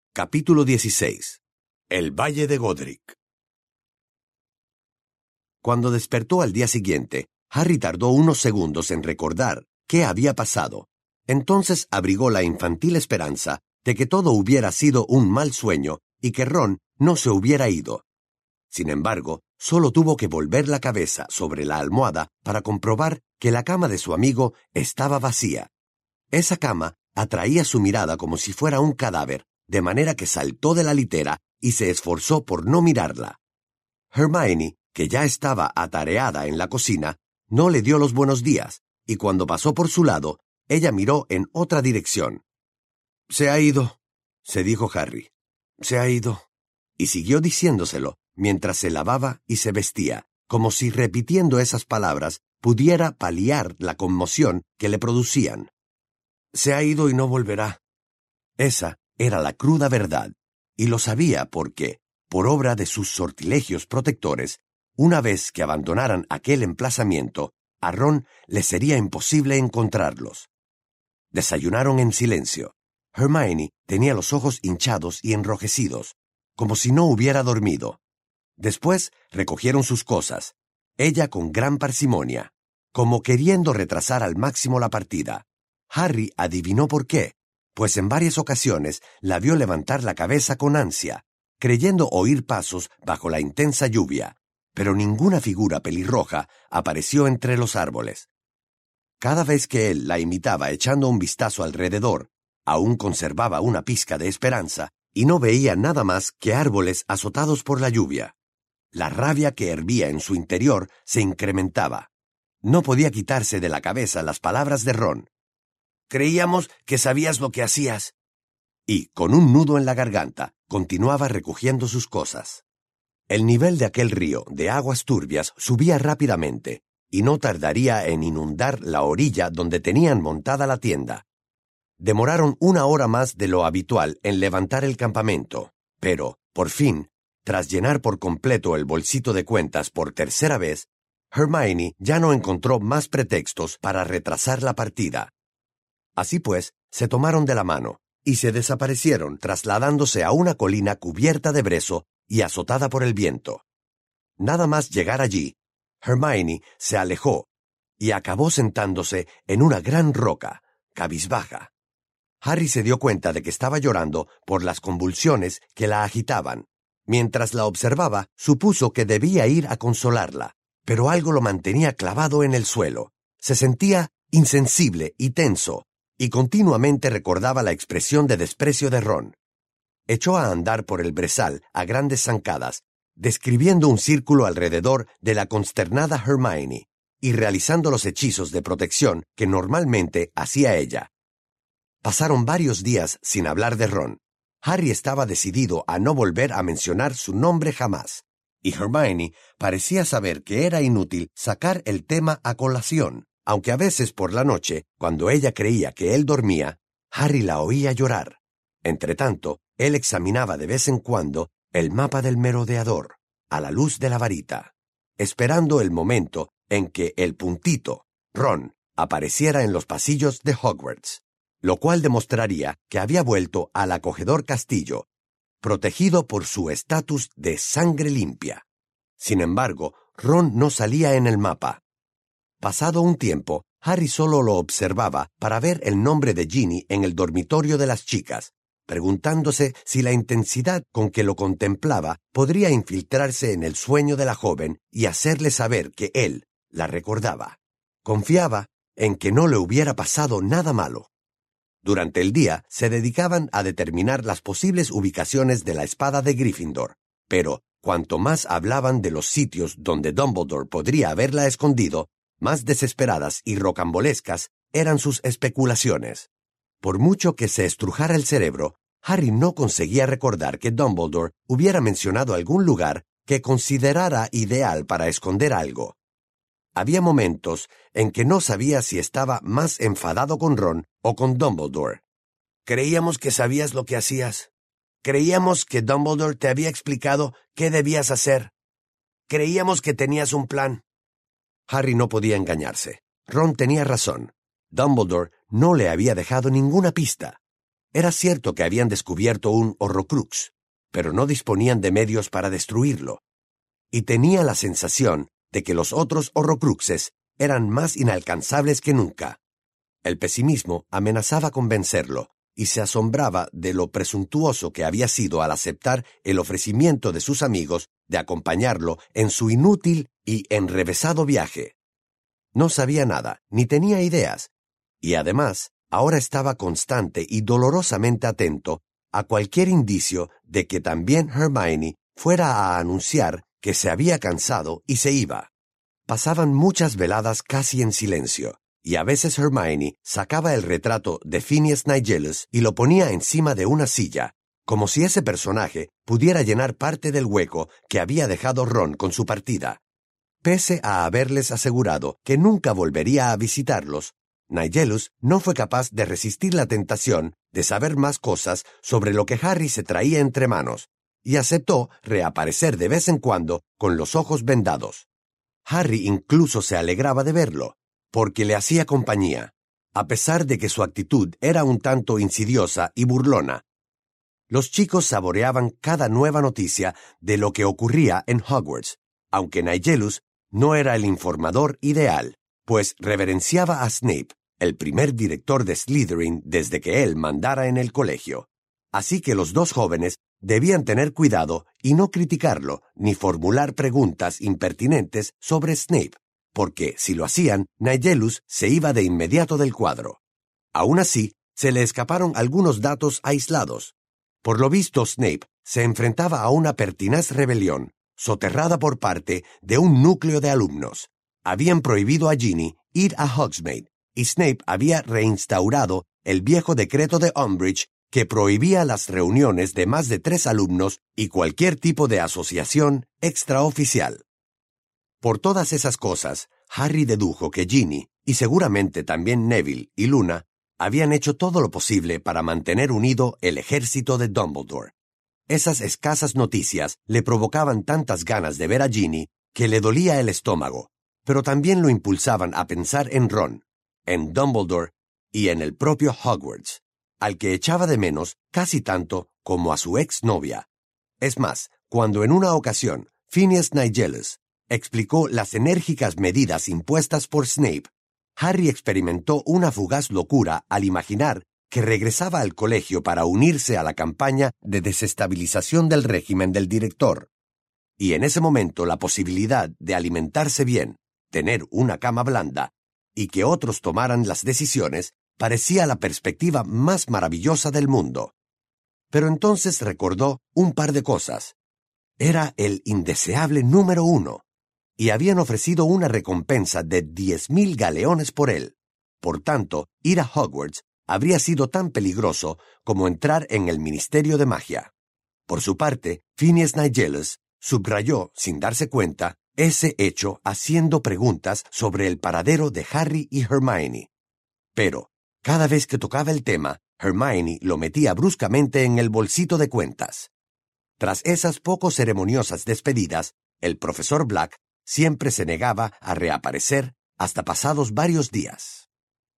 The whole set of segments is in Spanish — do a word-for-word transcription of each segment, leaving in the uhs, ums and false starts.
Capítulo dieciséis. El Valle de Godric. Cuando despertó al día siguiente, Harry tardó unos segundos en recordar qué había pasado. Entonces abrigó la infantil esperanza de que todo hubiera sido un mal sueño y que Ron no se hubiera ido. Sin embargo, solo tuvo que volver la cabeza sobre la almohada para comprobar que la cama de su amigo estaba vacía. Esa cama atraía su mirada como si fuera un cadáver, de manera que saltó de la litera y se esforzó por no mirarla. Hermione, que ya estaba atareada en la cocina, no le dio los buenos días, y cuando pasó por su lado, ella miró en otra dirección. «Se ha ido», se dijo Harry. «Se ha ido». Y siguió diciéndoselo mientras se lavaba y se vestía, como si repitiendo esas palabras pudiera paliar la conmoción que le producían. «Se ha ido y no volverá». Esa era la cruda verdad, y lo sabía porque, por obra de sus sortilegios protectores, una vez que abandonaran aquel emplazamiento, a Ron le sería imposible encontrarlos. Desayunaron en silencio. Hermione tenía los ojos hinchados y enrojecidos, como si no hubiera dormido. Después recogieron sus cosas, ella con gran parsimonia, como queriendo retrasar al máximo la partida. Harry adivinó por qué, pues en varias ocasiones la vio levantar la cabeza con ansia, creyendo oír pasos bajo la intensa lluvia, pero ninguna figura pelirroja apareció entre los árboles. Cada vez que él la imitaba echando un vistazo alrededor, aún conservaba una pizca de esperanza y no veía nada más que árboles azotados por la lluvia. La rabia que hervía en su interior se incrementaba. No podía quitarse de la cabeza las palabras de Ron. «Creíamos que sabías lo que hacías». Y, con un nudo en la garganta, continuaba recogiendo sus cosas. El nivel de aquel río de aguas turbias subía rápidamente, y no tardaría en inundar la orilla donde tenían montada la tienda. Demoraron una hora más de lo habitual en levantar el campamento, pero, por fin, tras llenar por completo el bolsito de cuentas por tercera vez, Hermione ya no encontró más pretextos para retrasar la partida. Así pues, se tomaron de la mano, y se desaparecieron trasladándose a una colina cubierta de brezo y azotada por el viento. Nada más llegar allí, Hermione se alejó y acabó sentándose en una gran roca, cabizbaja. Harry se dio cuenta de que estaba llorando por las convulsiones que la agitaban. Mientras la observaba, supuso que debía ir a consolarla, pero algo lo mantenía clavado en el suelo. Se sentía insensible y tenso, y continuamente recordaba la expresión de desprecio de Ron. Echó a andar por el brezal a grandes zancadas, describiendo un círculo alrededor de la consternada Hermione y realizando los hechizos de protección que normalmente hacía ella. Pasaron varios días sin hablar de Ron. Harry estaba decidido a no volver a mencionar su nombre jamás, y Hermione parecía saber que era inútil sacar el tema a colación, aunque a veces por la noche, cuando ella creía que él dormía, Harry la oía llorar. Entretanto, él examinaba de vez en cuando el mapa del merodeador, a la luz de la varita, esperando el momento en que el puntito, Ron, apareciera en los pasillos de Hogwarts, lo cual demostraría que había vuelto al acogedor castillo, protegido por su estatus de sangre limpia. Sin embargo, Ron no salía en el mapa. Pasado un tiempo, Harry solo lo observaba para ver el nombre de Ginny en el dormitorio de las chicas, preguntándose si la intensidad con que lo contemplaba podría infiltrarse en el sueño de la joven y hacerle saber que él la recordaba. Confiaba en que no le hubiera pasado nada malo. Durante el día se dedicaban a determinar las posibles ubicaciones de la espada de Gryffindor, pero cuanto más hablaban de los sitios donde Dumbledore podría haberla escondido, más desesperadas y rocambolescas eran sus especulaciones. Por mucho que se estrujara el cerebro, Harry no conseguía recordar que Dumbledore hubiera mencionado algún lugar que considerara ideal para esconder algo. Había momentos en que no sabía si estaba más enfadado con Ron o con Dumbledore. «Creíamos que sabías lo que hacías. Creíamos que Dumbledore te había explicado qué debías hacer. Creíamos que tenías un plan». Harry no podía engañarse. Ron tenía razón. Dumbledore no le había dejado ninguna pista. Era cierto que habían descubierto un Horrocrux, pero no disponían de medios para destruirlo. Y tenía la sensación de que los otros Horrocruxes eran más inalcanzables que nunca. El pesimismo amenazaba con vencerlo, y se asombraba de lo presuntuoso que había sido al aceptar el ofrecimiento de sus amigos de acompañarlo en su inútil y enrevesado viaje. No sabía nada, ni tenía ideas, y además ahora estaba constante y dolorosamente atento a cualquier indicio de que también Hermione fuera a anunciar que se había cansado y se iba. Pasaban muchas veladas casi en silencio, y a veces Hermione sacaba el retrato de Phineas Nigellus y lo ponía encima de una silla, como si ese personaje pudiera llenar parte del hueco que había dejado Ron con su partida. Pese a haberles asegurado que nunca volvería a visitarlos, Nigellus no fue capaz de resistir la tentación de saber más cosas sobre lo que Harry se traía entre manos, y aceptó reaparecer de vez en cuando con los ojos vendados. Harry incluso se alegraba de verlo, porque le hacía compañía, a pesar de que su actitud era un tanto insidiosa y burlona. Los chicos saboreaban cada nueva noticia de lo que ocurría en Hogwarts, aunque Nigellus no era el informador ideal, pues reverenciaba a Snape, el primer director de Slytherin desde que él mandara en el colegio. Así que los dos jóvenes debían tener cuidado y no criticarlo ni formular preguntas impertinentes sobre Snape, porque si lo hacían, Nigellus se iba de inmediato del cuadro. Aún así, se le escaparon algunos datos aislados. Por lo visto, Snape se enfrentaba a una pertinaz rebelión, soterrada por parte de un núcleo de alumnos. Habían prohibido a Ginny ir a Hogsmeade, y Snape había reinstaurado el viejo decreto de Umbridge que prohibía las reuniones de más de tres alumnos y cualquier tipo de asociación extraoficial. Por todas esas cosas, Harry dedujo que Ginny, y seguramente también Neville y Luna, habían hecho todo lo posible para mantener unido el ejército de Dumbledore. Esas escasas noticias le provocaban tantas ganas de ver a Ginny que le dolía el estómago, pero también lo impulsaban a pensar en Ron, en Dumbledore y en el propio Hogwarts, al que echaba de menos casi tanto como a su exnovia. Es más, cuando en una ocasión Phineas Nigellus explicó las enérgicas medidas impuestas por Snape, Harry experimentó una fugaz locura al imaginar que regresaba al colegio para unirse a la campaña de desestabilización del régimen del director. Y en ese momento la posibilidad de alimentarse bien, tener una cama blanda y que otros tomaran las decisiones parecía la perspectiva más maravillosa del mundo. Pero entonces recordó un par de cosas. Era el indeseable número uno, y habían ofrecido una recompensa de diez mil galeones por él. Por tanto, ir a Hogwarts habría sido tan peligroso como entrar en el Ministerio de Magia. Por su parte, Phineas Nigellus subrayó, sin darse cuenta, ese hecho haciendo preguntas sobre el paradero de Harry y Hermione. Pero, cada vez que tocaba el tema, Hermione lo metía bruscamente en el bolsito de cuentas. Tras esas poco ceremoniosas despedidas, el profesor Black siempre se negaba a reaparecer hasta pasados varios días.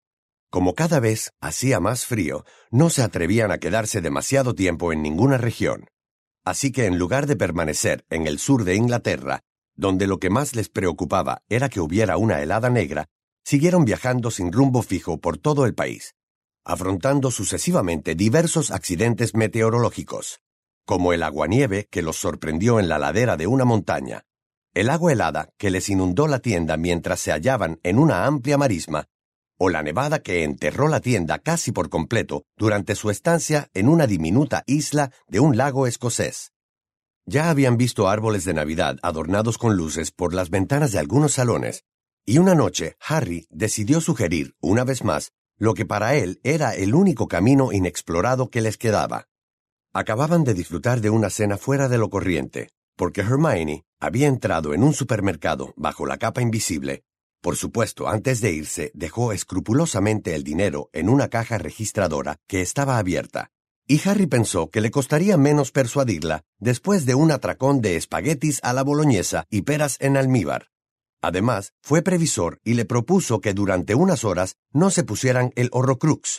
Como cada vez hacía más frío, no se atrevían a quedarse demasiado tiempo en ninguna región. Así que en lugar de permanecer en el sur de Inglaterra, donde lo que más les preocupaba era que hubiera una helada negra, siguieron viajando sin rumbo fijo por todo el país, afrontando sucesivamente diversos accidentes meteorológicos, como el aguanieve que los sorprendió en la ladera de una montaña, el agua helada que les inundó la tienda mientras se hallaban en una amplia marisma, o la nevada que enterró la tienda casi por completo durante su estancia en una diminuta isla de un lago escocés. Ya habían visto árboles de Navidad adornados con luces por las ventanas de algunos salones, y una noche Harry decidió sugerir, una vez más, lo que para él era el único camino inexplorado que les quedaba. Acababan de disfrutar de una cena fuera de lo corriente, porque Hermione había entrado en un supermercado bajo la capa invisible. Por supuesto, antes de irse, dejó escrupulosamente el dinero en una caja registradora que estaba abierta, y Harry pensó que le costaría menos persuadirla después de un atracón de espaguetis a la boloñesa y peras en almíbar. Además, fue previsor y le propuso que durante unas horas no se pusieran el Horrocrux,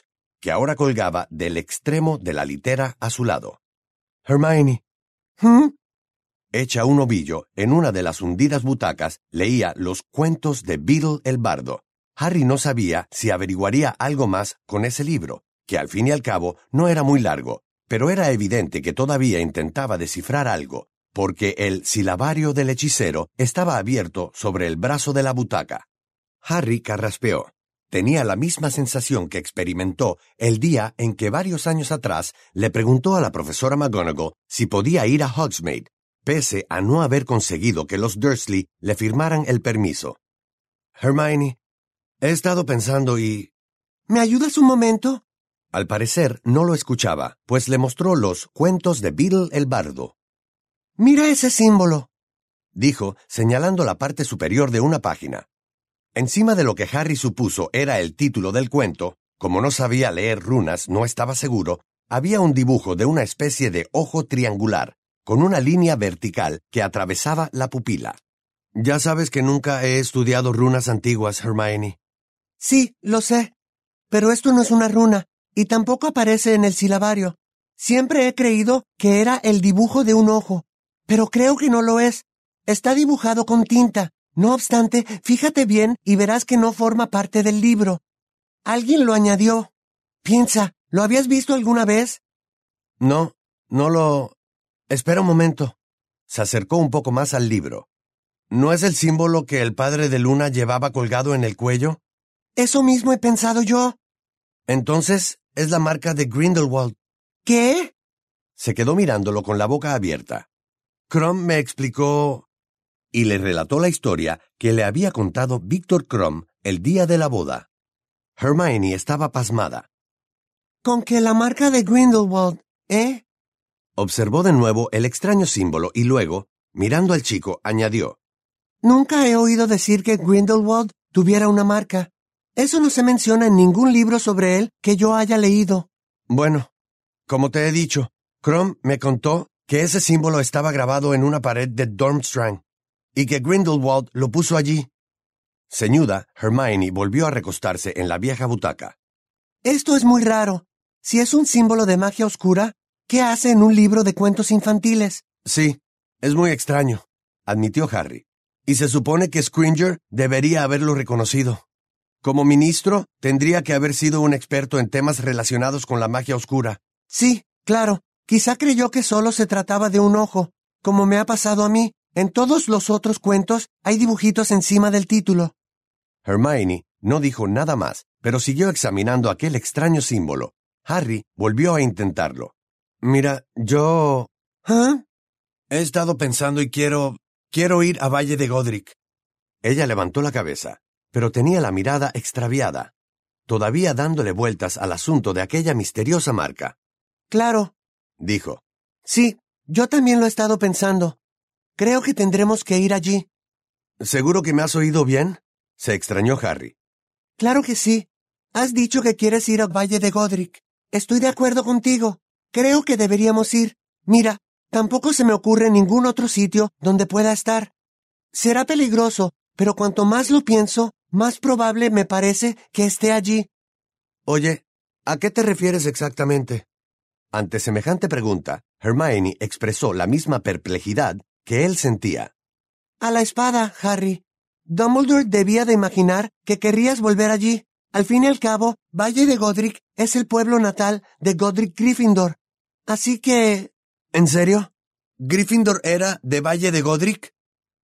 que ahora colgaba del extremo de la litera a su lado. Hermione. ¿Mm? Hecha un ovillo, en una de las hundidas butacas, leía los cuentos de Beedle el bardo. Harry no sabía si averiguaría algo más con ese libro, que al fin y al cabo no era muy largo, pero era evidente que todavía intentaba descifrar algo, porque el silabario del hechicero estaba abierto sobre el brazo de la butaca. Harry carraspeó. Tenía la misma sensación que experimentó el día en que varios años atrás le preguntó a la profesora McGonagall si podía ir a Hogsmeade, pese a no haber conseguido que los Dursley le firmaran el permiso. Hermione, he estado pensando y... ¿Me ayudas un momento? Al parecer no lo escuchaba, pues le mostró los cuentos de Beedle el bardo. «Mira ese símbolo», dijo, señalando la parte superior de una página. Encima de lo que Harry supuso era el título del cuento, como no sabía leer runas, no estaba seguro, había un dibujo de una especie de ojo triangular, con una línea vertical que atravesaba la pupila. Ya sabes que nunca he estudiado runas antiguas, Hermione. Sí, lo sé. Pero esto no es una runa, y tampoco aparece en el silabario. Siempre he creído que era el dibujo de un ojo, pero creo que no lo es. Está dibujado con tinta. No obstante, fíjate bien y verás que no forma parte del libro. Alguien lo añadió. Piensa, ¿lo habías visto alguna vez? No, no lo... Espera un momento. Se acercó un poco más al libro. ¿No es el símbolo que el padre de Luna llevaba colgado en el cuello? Eso mismo he pensado yo. Entonces, es la marca de Grindelwald. ¿Qué? Se quedó mirándolo con la boca abierta. Krum me explicó... y le relató la historia que le había contado Víctor Krum el día de la boda. Hermione estaba pasmada. ¿Con que la marca de Grindelwald, eh? Observó de nuevo el extraño símbolo y luego, mirando al chico, añadió. Nunca he oído decir que Grindelwald tuviera una marca. Eso no se menciona en ningún libro sobre él que yo haya leído. Bueno, como te he dicho, Krum me contó que ese símbolo estaba grabado en una pared de Durmstrang y que Grindelwald lo puso allí. Ceñuda, Hermione volvió a recostarse en la vieja butaca. Esto es muy raro. Si es un símbolo de magia oscura, ¿qué hace en un libro de cuentos infantiles? Sí, es muy extraño, admitió Harry. Y se supone que Scringer debería haberlo reconocido. Como ministro, tendría que haber sido un experto en temas relacionados con la magia oscura. Sí, claro. Quizá creyó que solo se trataba de un ojo, como me ha pasado a mí. En todos los otros cuentos hay dibujitos encima del título. Hermione no dijo nada más, pero siguió examinando aquel extraño símbolo. Harry volvió a intentarlo. Mira, yo... ¿Ah? He estado pensando y quiero... quiero ir a Valle de Godric. Ella levantó la cabeza, pero tenía la mirada extraviada, todavía dándole vueltas al asunto de aquella misteriosa marca. Claro, dijo. Sí, yo también lo he estado pensando. Creo que tendremos que ir allí. ¿Seguro que me has oído bien? Se extrañó Harry. Claro que sí. Has dicho que quieres ir a Valle de Godric. Estoy de acuerdo contigo. Creo que deberíamos ir. Mira, tampoco se me ocurre ningún otro sitio donde pueda estar. Será peligroso, pero cuanto más lo pienso, más probable me parece que esté allí. Oye, ¿a qué te refieres exactamente? Ante semejante pregunta, Hermione expresó la misma perplejidad que él sentía. A la espada, Harry. Dumbledore debía de imaginar que querrías volver allí. Al fin y al cabo, Valle de Godric es el pueblo natal de Godric Gryffindor. Así que... ¿En serio? ¿Gryffindor era de Valle de Godric?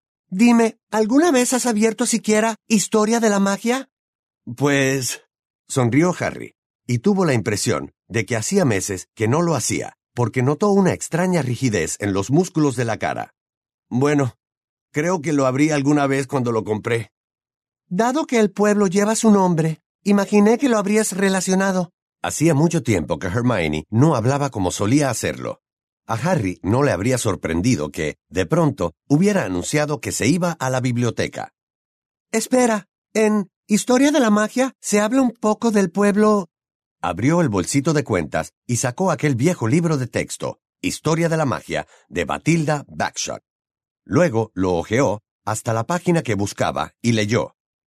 Dime, ¿alguna vez has abierto siquiera Historia de la Magia? Pues... sonrió Harry, y tuvo la impresión de que hacía meses que no lo hacía, porque notó una extraña rigidez en los músculos de la cara. Bueno, creo que lo abrí alguna vez cuando lo compré. Dado que el pueblo lleva su nombre, imaginé que lo habrías relacionado. Hacía mucho tiempo que Hermione no hablaba como solía hacerlo. A Harry no le habría sorprendido que, de pronto, hubiera anunciado que se iba a la biblioteca. Espera, en Historia de la Magia se habla un poco del pueblo... Abrió el bolsito de cuentas y sacó aquel viejo libro de texto, Historia de la Magia, de Bathilda Bagshot. Luego lo hojeó hasta la página que buscaba y leyó.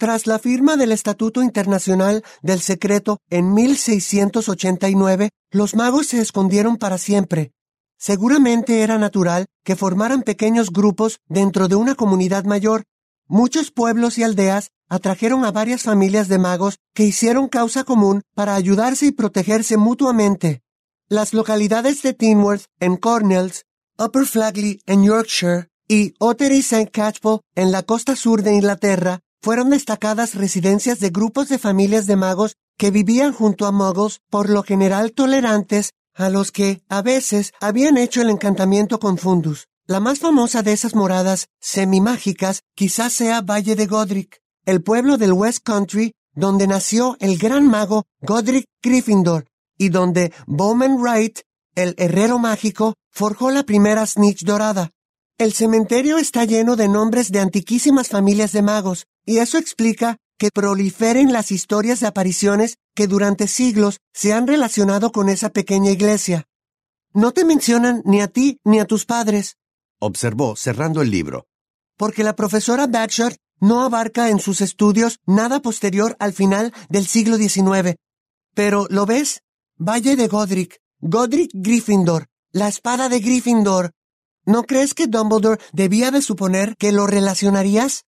Tras la firma del Estatuto Internacional del Secreto en mil seiscientos ochenta y nueve, los magos se escondieron para siempre. Seguramente era natural que formaran pequeños grupos dentro de una comunidad mayor. Muchos pueblos y aldeas atrajeron a varias familias de magos que hicieron causa común para ayudarse y protegerse mutuamente. Las localidades de Tinworth en Cornells, Upper Flagley en Yorkshire y Ottery Saint Catchpole en la costa sur de Inglaterra fueron destacadas residencias de grupos de familias de magos que vivían junto a muggles, por lo general tolerantes, a los que, a veces, habían hecho el encantamiento con fundus. La más famosa de esas moradas semimágicas quizás sea Valle de Godric, el pueblo del West Country donde nació el gran mago Godric Gryffindor y donde Bowman Wright, el herrero mágico, forjó la primera snitch dorada. El cementerio está lleno de nombres de antiquísimas familias de magos, y eso explica que proliferen las historias de apariciones que durante siglos se han relacionado con esa pequeña iglesia. No te mencionan ni a ti ni a tus padres, observó cerrando el libro, porque la profesora Bagshot no abarca en sus estudios nada posterior al final del siglo diecinueve. Pero, ¿lo ves? Valle de Godric, Godric Gryffindor, la espada de Gryffindor. ¿No crees que Dumbledore debía de suponer que lo relacionarías?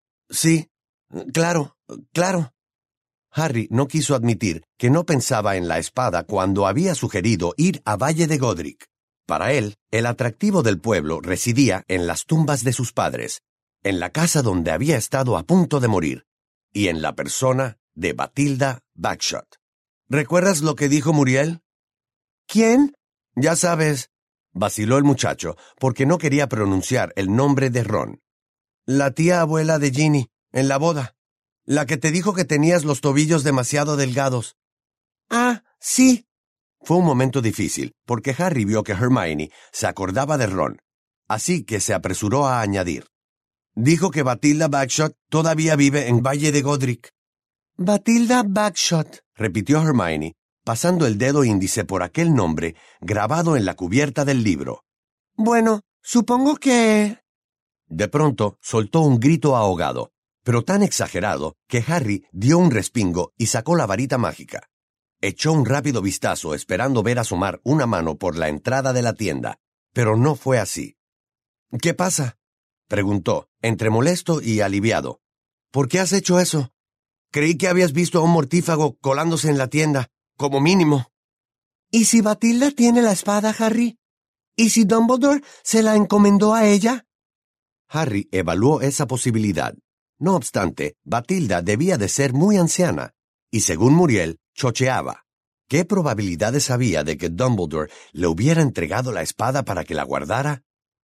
Sí, claro, claro. Harry no quiso admitir que no pensaba en la espada cuando había sugerido ir a Valle de Godric. Para él, el atractivo del pueblo residía en las tumbas de sus padres, en la casa donde había estado a punto de morir, y en la persona de Bathilda Bagshot. ¿Recuerdas lo que dijo Muriel? ¿Quién? Ya sabes, vaciló el muchacho, porque no quería pronunciar el nombre de Ron. La tía abuela de Ginny, en la boda. La que te dijo que tenías los tobillos demasiado delgados. Ah, sí. Fue un momento difícil, porque Harry vio que Hermione se acordaba de Ron, así que se apresuró a añadir. Dijo que Bathilda Bagshot todavía vive en Valle de Godric. Bathilda Bagshot, repitió Hermione, pasando el dedo índice por aquel nombre grabado en la cubierta del libro. Bueno, supongo que... De pronto soltó un grito ahogado, pero tan exagerado que Harry dio un respingo y sacó la varita mágica. Echó un rápido vistazo esperando ver asomar una mano por la entrada de la tienda, pero no fue así. ¿Qué pasa?, preguntó, entre molesto y aliviado. ¿Por qué has hecho eso? Creí que habías visto a un mortífago colándose en la tienda, como mínimo. ¿Y si Bathilda tiene la espada, Harry? ¿Y si Dumbledore se la encomendó a ella? Harry evaluó esa posibilidad. No obstante, Bathilda debía de ser muy anciana, y según Muriel, chocheaba. ¿Qué probabilidades había de que Dumbledore le hubiera entregado la espada para que la guardara?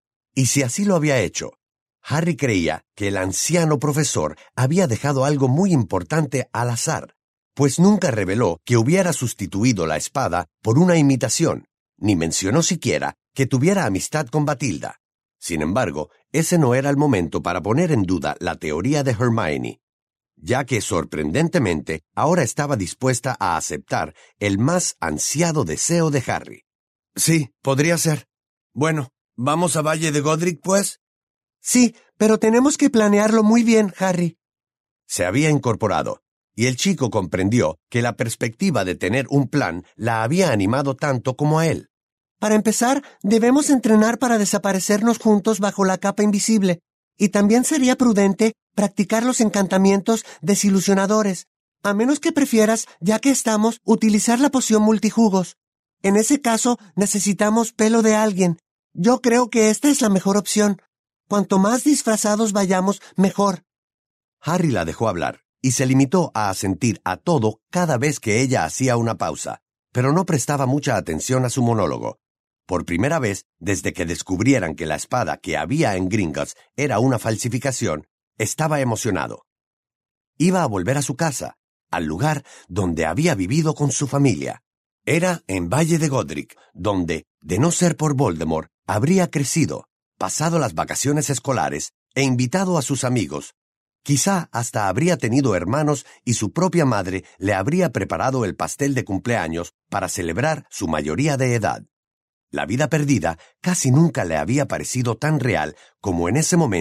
Y si así lo había hecho, Harry creía que el anciano profesor había dejado algo muy importante al azar, pues nunca reveló que hubiera sustituido la espada por una imitación, ni mencionó siquiera que tuviera amistad con Bathilda. Sin embargo, ese no era el momento para poner en duda la teoría de Hermione, ya que sorprendentemente ahora estaba dispuesta a aceptar el más ansiado deseo de Harry. Sí, podría ser. Bueno, ¿vamos a Valle de Godric, pues? Sí, pero tenemos que planearlo muy bien, Harry. Se había incorporado, y el chico comprendió que la perspectiva de tener un plan la había animado tanto como a él. Para empezar, debemos entrenar para desaparecernos juntos bajo la capa invisible, y también sería prudente practicar los encantamientos desilusionadores, a menos que prefieras, ya que estamos, utilizar la poción multijugos. En ese caso, necesitamos pelo de alguien. Yo creo que esta es la mejor opción. Cuanto más disfrazados vayamos, mejor. Harry la dejó hablar, y se limitó a asentir a todo cada vez que ella hacía una pausa, pero no prestaba mucha atención a su monólogo. Por primera vez, desde que descubrieran que la espada que había en Gringotts era una falsificación, estaba emocionado. Iba a volver a su casa, al lugar donde había vivido con su familia. Era en Valle de Godric, donde, de no ser por Voldemort, habría crecido, pasado las vacaciones escolares e invitado a sus amigos. Quizá hasta habría tenido hermanos y su propia madre le habría preparado el pastel de cumpleaños para celebrar su mayoría de edad. La vida perdida casi nunca le había parecido tan real como en ese momento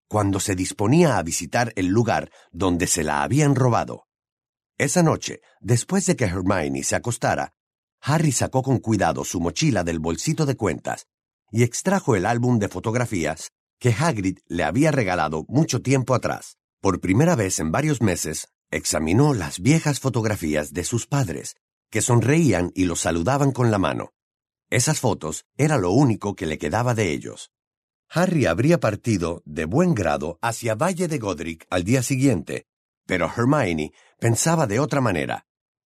cuando se disponía a visitar el lugar donde se la habían robado. Esa noche, después de que Hermione se acostara, Harry sacó con cuidado su mochila del bolsito de cuentas y extrajo el álbum de fotografías que Hagrid le había regalado mucho tiempo atrás. Por primera vez en varios meses, examinó las viejas fotografías de sus padres, que sonreían y los saludaban con la mano. Esas fotos era lo único que le quedaba de ellos. Harry habría partido de buen grado hacia Valle de Godric al día siguiente, pero Hermione pensaba de otra manera.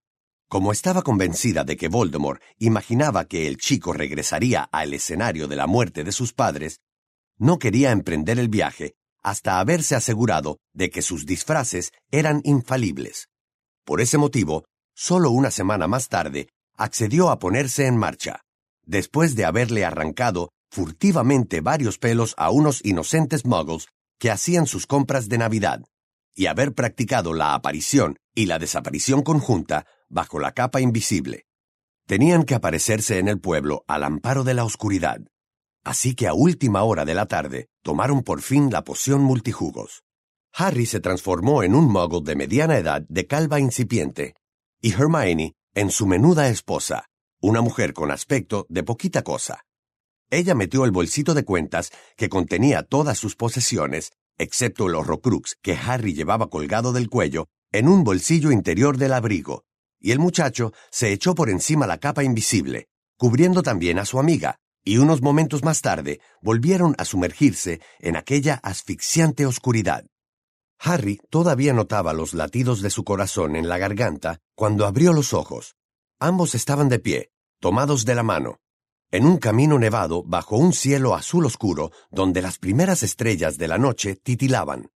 Como estaba convencida de que Voldemort imaginaba que el chico regresaría al escenario de la muerte de sus padres, no quería emprender el viaje hasta haberse asegurado de que sus disfraces eran infalibles. Por ese motivo, solo una semana más tarde, accedió a ponerse en marcha, después de haberle arrancado furtivamente varios pelos a unos inocentes muggles que hacían sus compras de Navidad, y haber practicado la aparición y la desaparición conjunta bajo la capa invisible. Tenían que aparecerse en el pueblo al amparo de la oscuridad. Así que a última hora de la tarde tomaron por fin la poción multijugos. Harry se transformó en un muggle de mediana edad de calva incipiente, y Hermione en su menuda esposa, una mujer con aspecto de poquita cosa. Ella metió el bolsito de cuentas que contenía todas sus posesiones, excepto el horrocrux que Harry llevaba colgado del cuello, en un bolsillo interior del abrigo, y el muchacho se echó por encima la capa invisible, cubriendo también a su amiga, y unos momentos más tarde volvieron a sumergirse en aquella asfixiante oscuridad. Harry todavía notaba los latidos de su corazón en la garganta cuando abrió los ojos. Ambos estaban de pie, tomados de la mano, en un camino nevado bajo un cielo azul oscuro donde las primeras estrellas de la noche titilaban.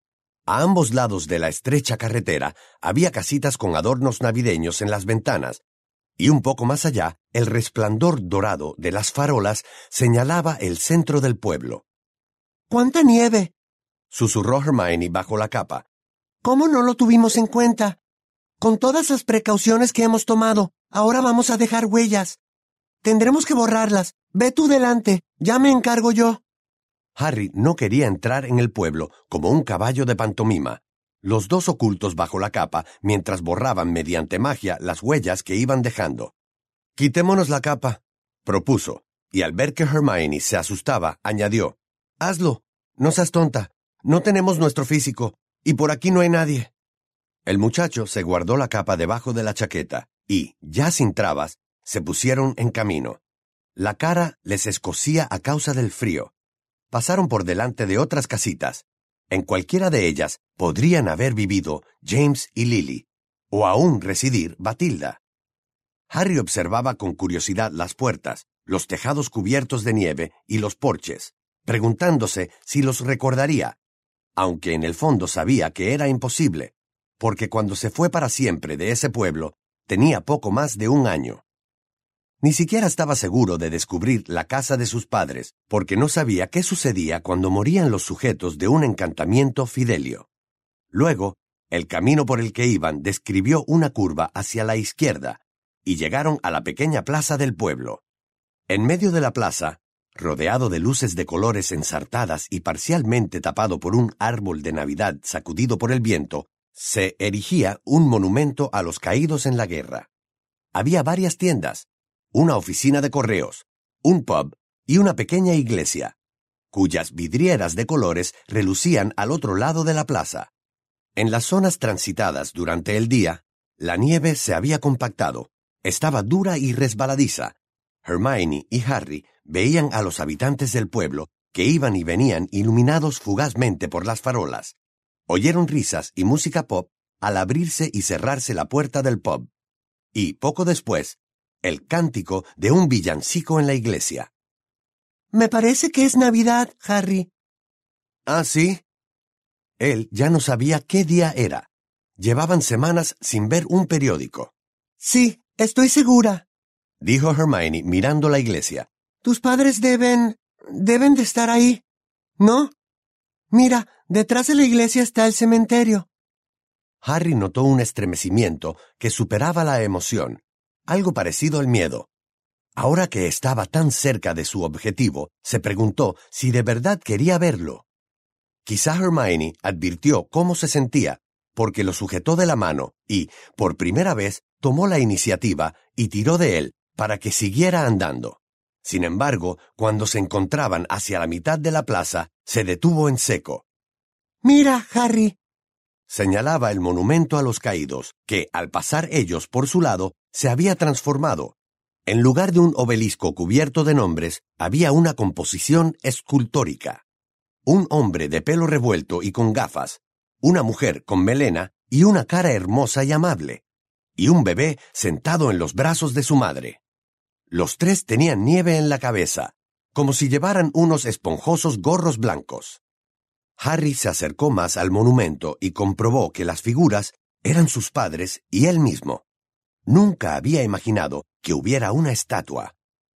A ambos lados de la estrecha carretera había casitas con adornos navideños en las ventanas, y un poco más allá, el resplandor dorado de las farolas señalaba el centro del pueblo. ¡Cuánta nieve!, susurró Hermione bajo la capa. ¿Cómo no lo tuvimos en cuenta? Con todas las precauciones que hemos tomado, ahora vamos a dejar huellas. Tendremos que borrarlas. Ve tú delante, ya me encargo yo. Harry no quería entrar en el pueblo como un caballo de pantomima, los dos ocultos bajo la capa mientras borraban mediante magia las huellas que iban dejando. «Quitémonos la capa», propuso, y al ver que Hermione se asustaba, añadió, «Hazlo, no seas tonta, no tenemos nuestro físico, y por aquí no hay nadie». El muchacho se guardó la capa debajo de la chaqueta, y, ya sin trabas, se pusieron en camino. La cara les escocía a causa del frío. Pasaron por delante de otras casitas. En cualquiera de ellas podrían haber vivido James y Lily, o aún residir Batilda. Harry observaba con curiosidad las puertas, los tejados cubiertos de nieve y los porches, preguntándose si los recordaría, aunque en el fondo sabía que era imposible, porque cuando se fue para siempre de ese pueblo, tenía poco más de un año. Ni siquiera estaba seguro de descubrir la casa de sus padres, porque no sabía qué sucedía cuando morían los sujetos de un encantamiento fidelio. Luego, el camino por el que iban describió una curva hacia la izquierda, y llegaron a la pequeña plaza del pueblo. En medio de la plaza, rodeado de luces de colores ensartadas y parcialmente tapado por un árbol de Navidad sacudido por el viento, se erigía un monumento a los caídos en la guerra. Había varias tiendas, una oficina de correos, un pub y una pequeña iglesia, cuyas vidrieras de colores relucían al otro lado de la plaza. En las zonas transitadas durante el día, la nieve se había compactado, estaba dura y resbaladiza. Hermione y Harry veían a los habitantes del pueblo que iban y venían iluminados fugazmente por las farolas. Oyeron risas y música pop al abrirse y cerrarse la puerta del pub. Y, poco después, el cántico de un villancico en la iglesia. Me parece que es Navidad, Harry. ¿Ah, sí? Él ya no sabía qué día era. Llevaban semanas sin ver un periódico. Sí, estoy segura, dijo Hermione mirando la iglesia. Tus padres deben... deben de estar ahí, ¿no? Mira, detrás de la iglesia está el cementerio. Harry notó un estremecimiento que superaba la emoción, algo parecido al miedo. Ahora que estaba tan cerca de su objetivo, se preguntó si de verdad quería verlo. Quizá Hermione advirtió cómo se sentía porque lo sujetó de la mano y, por primera vez, tomó la iniciativa y tiró de él para que siguiera andando. Sin embargo, cuando se encontraban hacia la mitad de la plaza, se detuvo en seco. «Mira, Harry», señalaba el monumento a los caídos, que, al pasar ellos por su lado, se había transformado. En lugar de un obelisco cubierto de nombres, había una composición escultórica. Un hombre de pelo revuelto y con gafas, una mujer con melena y una cara hermosa y amable, y un bebé sentado en los brazos de su madre. Los tres tenían nieve en la cabeza, como si llevaran unos esponjosos gorros blancos. Harry se acercó más al monumento y comprobó que las figuras eran sus padres y él mismo. Nunca había imaginado que hubiera una estatua.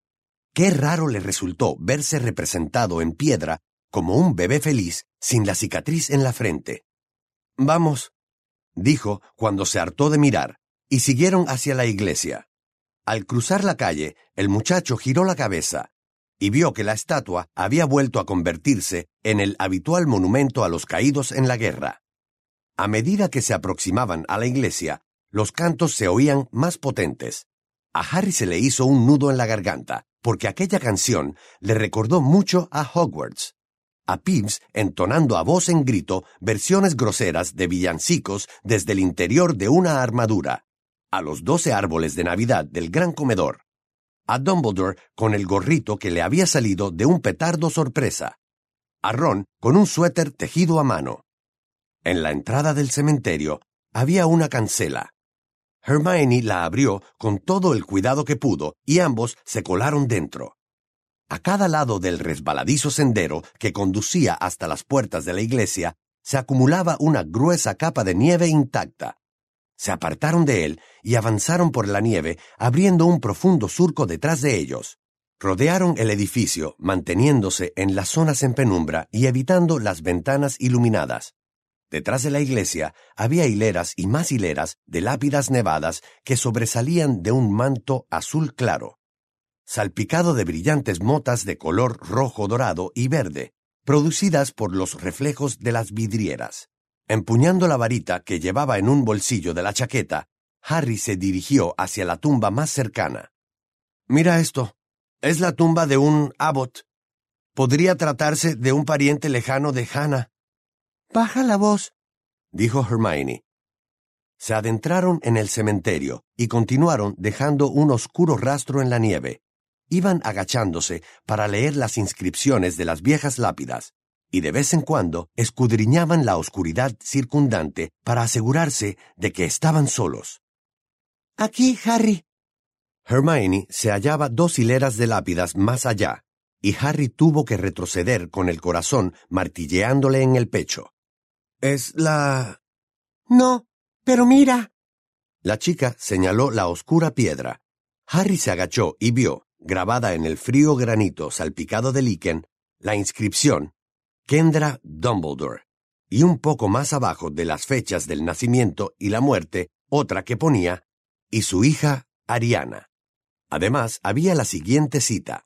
Qué raro le resultó verse representado en piedra como un bebé feliz sin la cicatriz en la frente. «Vamos», dijo cuando se hartó de mirar, y siguieron hacia la iglesia. Al cruzar la calle, el muchacho giró la cabeza y vio que la estatua había vuelto a convertirse en el habitual monumento a los caídos en la guerra. A medida que se aproximaban a la iglesia, los cantos se oían más potentes. A Harry se le hizo un nudo en la garganta, porque aquella canción le recordó mucho a Hogwarts. A Peeves entonando a voz en grito versiones groseras de villancicos desde el interior de una armadura, a los doce árboles de Navidad del gran comedor, a Dumbledore con el gorrito que le había salido de un petardo sorpresa, a Ron con un suéter tejido a mano. En la entrada del cementerio había una cancela. Hermione la abrió con todo el cuidado que pudo y ambos se colaron dentro. A cada lado del resbaladizo sendero que conducía hasta las puertas de la iglesia se acumulaba una gruesa capa de nieve intacta. Se apartaron de él y avanzaron por la nieve, abriendo un profundo surco detrás de ellos. Rodearon el edificio, manteniéndose en las zonas en penumbra y evitando las ventanas iluminadas. Detrás de la iglesia había hileras y más hileras de lápidas nevadas que sobresalían de un manto azul claro, salpicado de brillantes motas de color rojo, dorado y verde, producidas por los reflejos de las vidrieras. Empuñando la varita que llevaba en un bolsillo de la chaqueta, Harry se dirigió hacia la tumba más cercana. «Mira esto. Es la tumba de un abbot. Podría tratarse de un pariente lejano de Hannah». «Baja la voz», dijo Hermione. Se adentraron en el cementerio y continuaron dejando un oscuro rastro en la nieve. Iban agachándose para leer las inscripciones de las viejas lápidas, y de vez en cuando escudriñaban la oscuridad circundante para asegurarse de que estaban solos. «Aquí, Harry». Hermione se hallaba dos hileras de lápidas más allá, y Harry tuvo que retroceder con el corazón martilleándole en el pecho. «Es la...» «No, pero mira». La chica señaló la oscura piedra. Harry se agachó y vio, grabada en el frío granito salpicado de líquen, la inscripción Kendra Dumbledore, y un poco más abajo de las fechas del nacimiento y la muerte, otra que ponía, y su hija Ariana. Además, había la siguiente cita: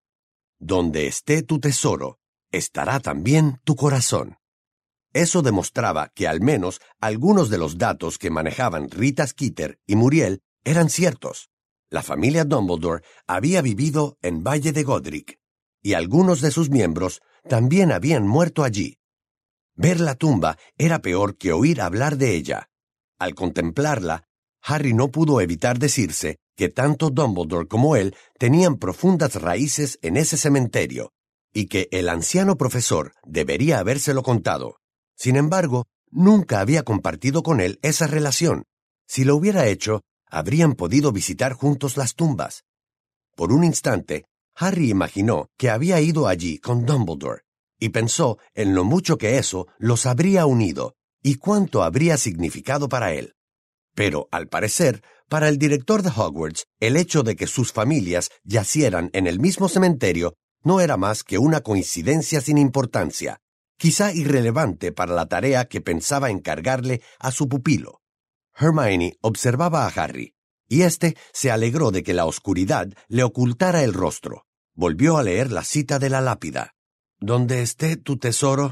«Donde esté tu tesoro, estará también tu corazón». Eso demostraba que al menos algunos de los datos que manejaban Rita Skeeter y Muriel eran ciertos. La familia Dumbledore había vivido en Valle de Godric, y algunos de sus miembros también habían muerto allí. Ver la tumba era peor que oír hablar de ella. Al contemplarla, Harry no pudo evitar decirse que tanto Dumbledore como él tenían profundas raíces en ese cementerio, y que el anciano profesor debería habérselo contado. Sin embargo, nunca había compartido con él esa relación. Si lo hubiera hecho, habrían podido visitar juntos las tumbas. Por un instante, Harry imaginó que había ido allí con Dumbledore, y pensó en lo mucho que eso los habría unido, y cuánto habría significado para él. Pero, al parecer, para el director de Hogwarts, el hecho de que sus familias yacieran en el mismo cementerio no era más que una coincidencia sin importancia, quizá irrelevante para la tarea que pensaba encargarle a su pupilo. Hermione observaba a Harry, y éste se alegró de que la oscuridad le ocultara el rostro. Volvió a leer la cita de la lápida. «Donde esté tu tesoro,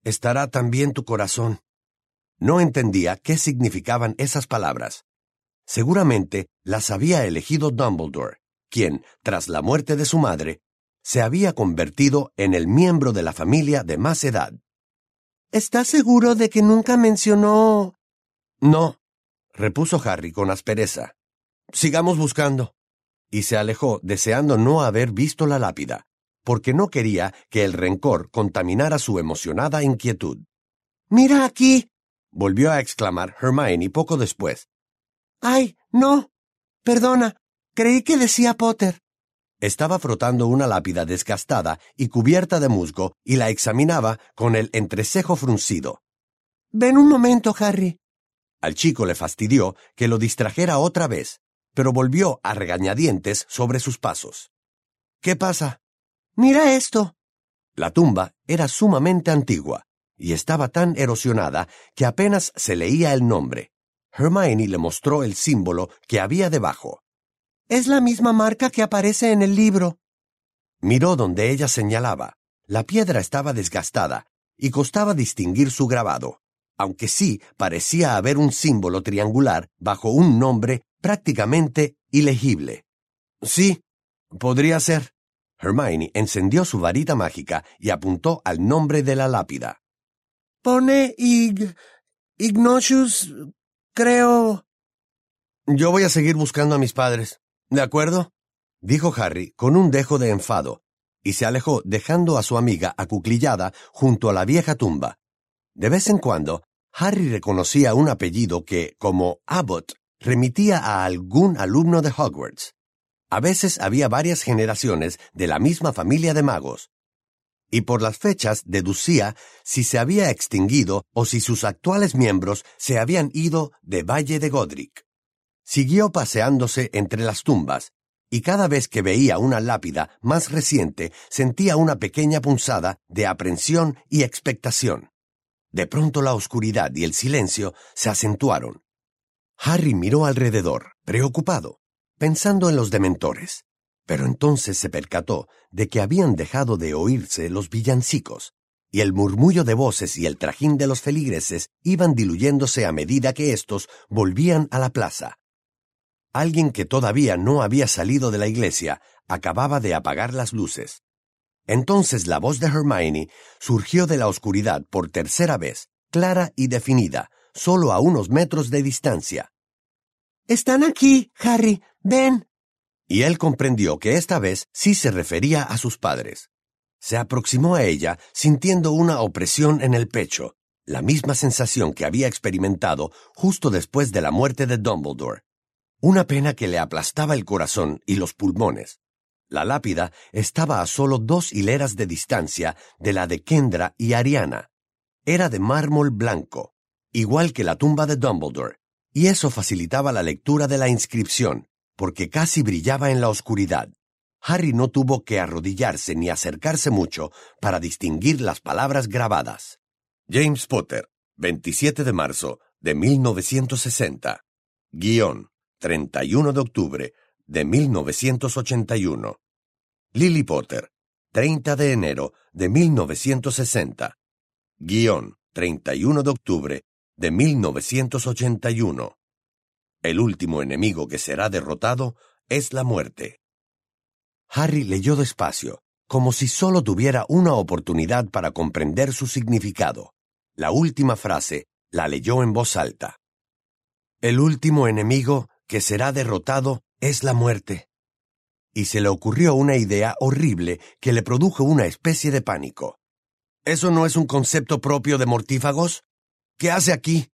estará también tu corazón. No entendía qué significaban esas palabras. Seguramente las había elegido Dumbledore, quien, tras la muerte de su madre, se había convertido en el miembro de la familia de más edad. ¿Estás seguro de que nunca mencionó...? No, repuso Harry con aspereza. Sigamos buscando. Y se alejó deseando no haber visto la lápida, porque no quería que el rencor contaminara su emocionada inquietud. «¡Mira aquí!», volvió a exclamar Hermione poco después. «¡Ay, no! Perdona, creí que decía Potter». Estaba frotando una lápida desgastada y cubierta de musgo y la examinaba con el entrecejo fruncido. «Ven un momento, Harry». Al chico le fastidió que lo distrajera otra vez, pero volvió a regañadientes sobre sus pasos. «¿Qué pasa?» «Mira esto». La tumba era sumamente antigua y estaba tan erosionada que apenas se leía el nombre. Hermione le mostró el símbolo que había debajo. «Es la misma marca que aparece en el libro». Miró donde ella señalaba. La piedra estaba desgastada y costaba distinguir su grabado, aunque sí parecía haber un símbolo triangular bajo un nombre prácticamente ilegible. «Sí, podría ser». Hermione encendió su varita mágica y apuntó al nombre de la lápida. «Pone Ig... Ignatius... creo...» «Yo voy a seguir buscando a mis padres, ¿de acuerdo?», dijo Harry con un dejo de enfado, y se alejó dejando a su amiga acuclillada junto a la vieja tumba. De vez en cuando, Harry reconocía un apellido que, como Abbott, remitía a algún alumno de Hogwarts. A veces había varias generaciones de la misma familia de magos, y por las fechas deducía si se había extinguido o si sus actuales miembros se habían ido de Valle de Godric. Siguió paseándose entre las tumbas, y cada vez que veía una lápida más reciente sentía una pequeña punzada de aprensión y expectación. De pronto la oscuridad y el silencio se acentuaron. Harry miró alrededor, preocupado, pensando en los dementores, pero entonces se percató de que habían dejado de oírse los villancicos, y el murmullo de voces y el trajín de los feligreses iban diluyéndose a medida que éstos volvían a la plaza. Alguien que todavía no había salido de la iglesia acababa de apagar las luces. Entonces la voz de Hermione surgió de la oscuridad por tercera vez, clara y definida, solo a unos metros de distancia. «Están aquí, Harry, ven». Y él comprendió que esta vez sí se refería a sus padres. Se aproximó a ella sintiendo una opresión en el pecho, la misma sensación que había experimentado justo después de la muerte de Dumbledore. Una pena que le aplastaba el corazón y los pulmones. La lápida estaba a solo dos hileras de distancia de la de Kendra y Ariana. Era de mármol blanco, igual que la tumba de Dumbledore, y eso facilitaba la lectura de la inscripción, porque casi brillaba en la oscuridad. Harry no tuvo que arrodillarse ni acercarse mucho para distinguir las palabras grabadas. James Potter, veintisiete de marzo de mil novecientos sesenta. Guión, treinta y uno de octubre de mil novecientos ochenta y uno. Lily Potter, treinta de enero de mil novecientos sesenta. Guión, treinta y uno de octubre de mil novecientos ochenta y uno. El último enemigo que será derrotado es la muerte. Harry leyó despacio, como si solo tuviera una oportunidad para comprender su significado. La última frase la leyó en voz alta. El último enemigo que será derrotado es la muerte. Y se le ocurrió una idea horrible que le produjo una especie de pánico. ¿Eso no es un concepto propio de mortífagos? ¿Qué hace aquí?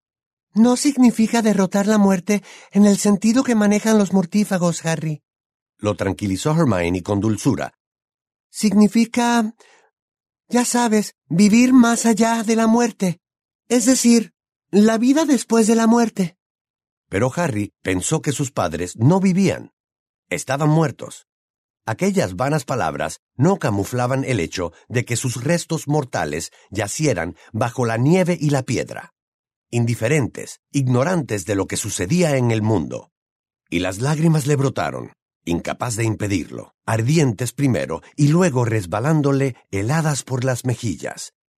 No significa derrotar la muerte en el sentido que manejan los mortífagos, Harry. Lo tranquilizó Hermione con dulzura. Significa, ya sabes, vivir más allá de la muerte. Es decir, la vida después de la muerte. Pero Harry pensó que sus padres no vivían. Estaban muertos. Aquellas vanas palabras no camuflaban el hecho de que sus restos mortales yacieran bajo la nieve y la piedra, indiferentes, ignorantes de lo que sucedía en el mundo. Y las lágrimas le brotaron, incapaz de impedirlo, ardientes primero y luego resbalándole heladas por las mejillas,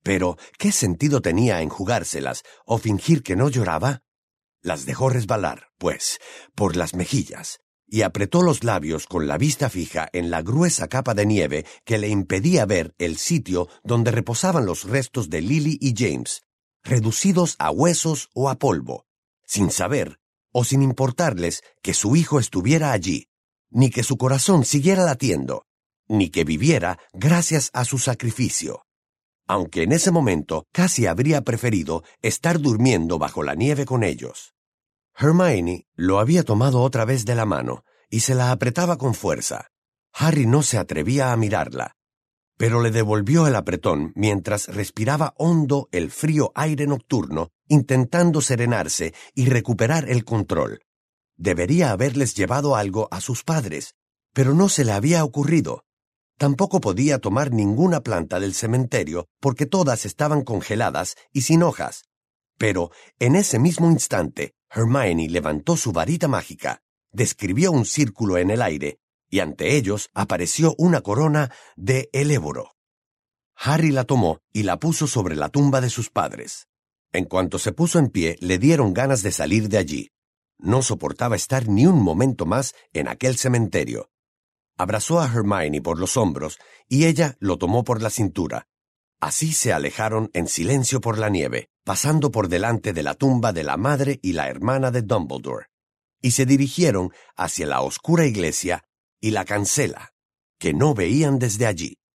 Pero, ¿qué sentido tenía enjugárselas o fingir que no lloraba? Las dejó resbalar, pues, por las mejillas, y apretó los labios con la vista fija en la gruesa capa de nieve que le impedía ver el sitio donde reposaban los restos de Lily y James, reducidos a huesos o a polvo, sin saber o sin importarles que su hijo estuviera allí, ni que su corazón siguiera latiendo, ni que viviera gracias a su sacrificio. Aunque en ese momento casi habría preferido estar durmiendo bajo la nieve con ellos. Hermione lo había tomado otra vez de la mano y se la apretaba con fuerza. Harry no se atrevía a mirarla, pero le devolvió el apretón mientras respiraba hondo el frío aire nocturno, intentando serenarse y recuperar el control. Debería haberles llevado algo a sus padres, pero no se le había ocurrido. Tampoco podía tomar ninguna planta del cementerio porque todas estaban congeladas y sin hojas. Pero, en ese mismo instante, Hermione levantó su varita mágica, describió un círculo en el aire, y ante ellos apareció una corona de eléboro. Harry la tomó y la puso sobre la tumba de sus padres. En cuanto se puso en pie, le dieron ganas de salir de allí. No soportaba estar ni un momento más en aquel cementerio. Abrazó a Hermione por los hombros y ella lo tomó por la cintura. Así se alejaron en silencio por la nieve, pasando por delante de la tumba de la madre y la hermana de Dumbledore, y se dirigieron hacia la oscura iglesia y la cancela, que no veían desde allí.